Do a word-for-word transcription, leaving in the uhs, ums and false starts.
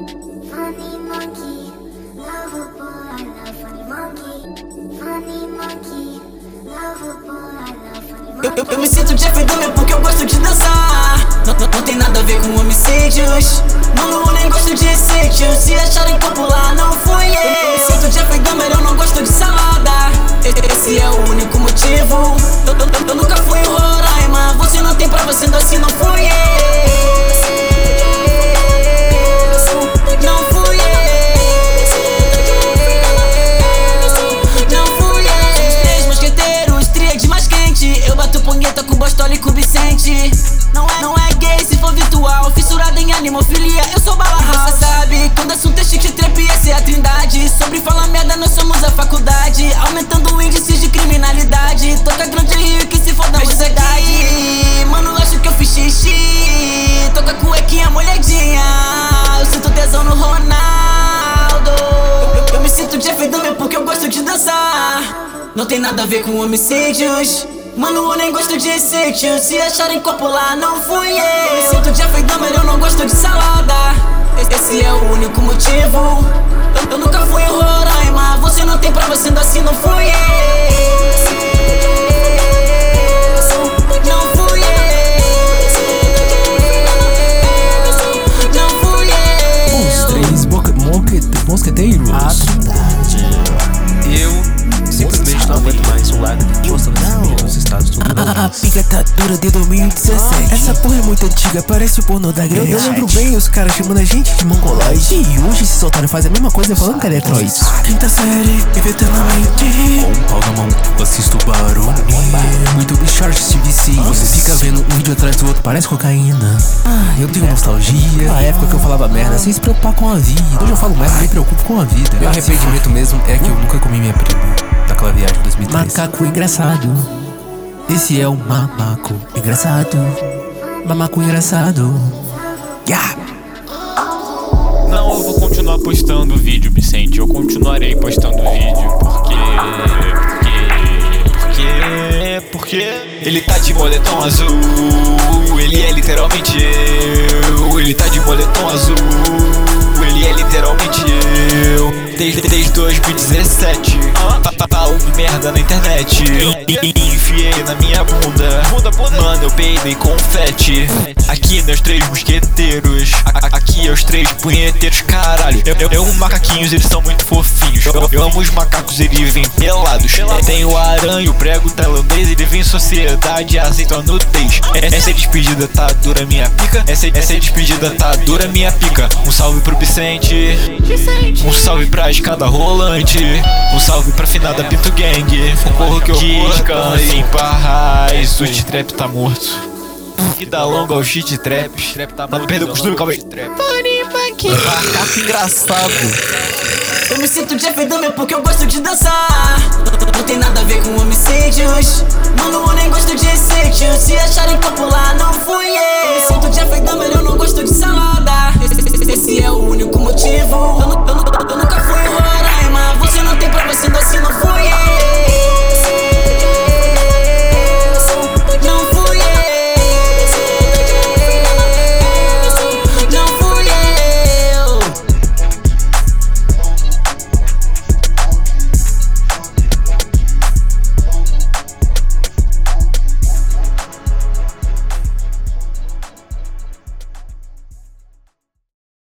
Funny monkey, love boy, I love funny monkey. Funny monkey, love boy, I love funny monkey. Eu, eu, eu me sinto Jeffrey Dahmer porque eu gosto de dançar. Não, não, não tem nada a ver com homicídios. Mano, eu nem gosto de sítios. Se acharem popular, não fui eu. Eu me sinto Jeffrey Dahmer, eu não gosto de salada. Esse é o único motivo. Eu, eu, eu nunca fui em Roraima. Você não tem prova, sendo assim não fui eu. Não fui eu. Não fui eu. Os três mosqueteiros, tríade mais quente. Eu bato punheta com Bostola e com Vicente. Não é, não é gay se for virtual. Fissurado em animofilia, eu sou bala house. Você sabe, quando assunto é chique trap, essa é a trindade. Sobre falar merda, nós somos a faculdade. Aumentando o índice de criminalidade. Toca grande rio que se for da sociedade. Mano, acho que eu fiz xixi. Toca cuequinha molhadinha. Eu sinto tesão no Ronaldo. Eu, eu, eu me sinto Jeffrey Dahmer porque eu gosto de dançar. Não tem nada a ver com homicídios. Mano, eu nem gosto de sítio. Se acharem popular, não fui eu. Eu me sinto Jeffrey Dahmer, eu não gosto de salada. Esse é o único motivo. Eu, eu nunca fui em Roraima. Você não tem prova, sendo assim não fui eu. Não fui eu. Não fui eu. Os três mosqueteiros. A trindade. Eu simplesmente não aguento mais um lado postando esse vídeo nos Estados Unidos. A, a pica tá dura de dois mil e dezessete. Essa porra é muito antiga, parece o pornô da grande. Eu, eu lembro bem os caras chamando a gente de mongoloide. E hoje se soltaram faz a mesma coisa falando que é Detroit. Quinta série, eternamente. Com um pau na mão, assisto Barone. Muito bichard C V C. Você fica vendo um vídeo atrás do outro, parece cocaína. Ah, eu tenho nostalgia. Na época que eu falava merda sem se preocupar com a vida. Hoje eu falo merda e me preocupo com a vida. Meu arrependimento mesmo é que eu nunca comi minha prima naquela viagem de dois mil e três. Macaco engraçado. Esse é o mamaco engraçado. Mamaco engraçado. Yeah. Não, eu vou continuar postando vídeo, Vicente. Eu continuarei postando vídeo porque... Porque... Porque... Ele tá de moletom azul. Ele é literalmente eu. Ele tá de moletom azul. Ele é literalmente eu. Desde, desde dois mil e dezessete falo merda na internet. Enfiei na minha bunda. Mano, eu peidei confete. Aqui meus três mosqueteiros. Aqui é os três punheteiros, caralho. Eu, eu, eu amo macaquinhos, eles são muito fofinhos. Eu, eu amo os macacos, eles vivem pelados. Tem o aranha, o prego tailandês. Ele vem em sociedade, aceita a nudez. Essa é despedida, tá dura minha pica. Essa, essa é despedida, tá dura minha pica. Um salve pro Vicente. Um salve pra escada rolante. Um salve pra finada Pinto Gang. O porro que eu descanse em paz. O shit trap tá morto. Vida longa ao shit trap. Mano, perdeu o costume, calma aí. Macaco engraçado. Eu me sinto Jeffrey Dahmer porque eu gosto de dançar. Não tem nada a ver com homicídios. Mano, eu nem gosto de sítios. Se acharem popular, não fui eu. Eu me sinto Jeffrey Dahmer, eu não gosto de salada.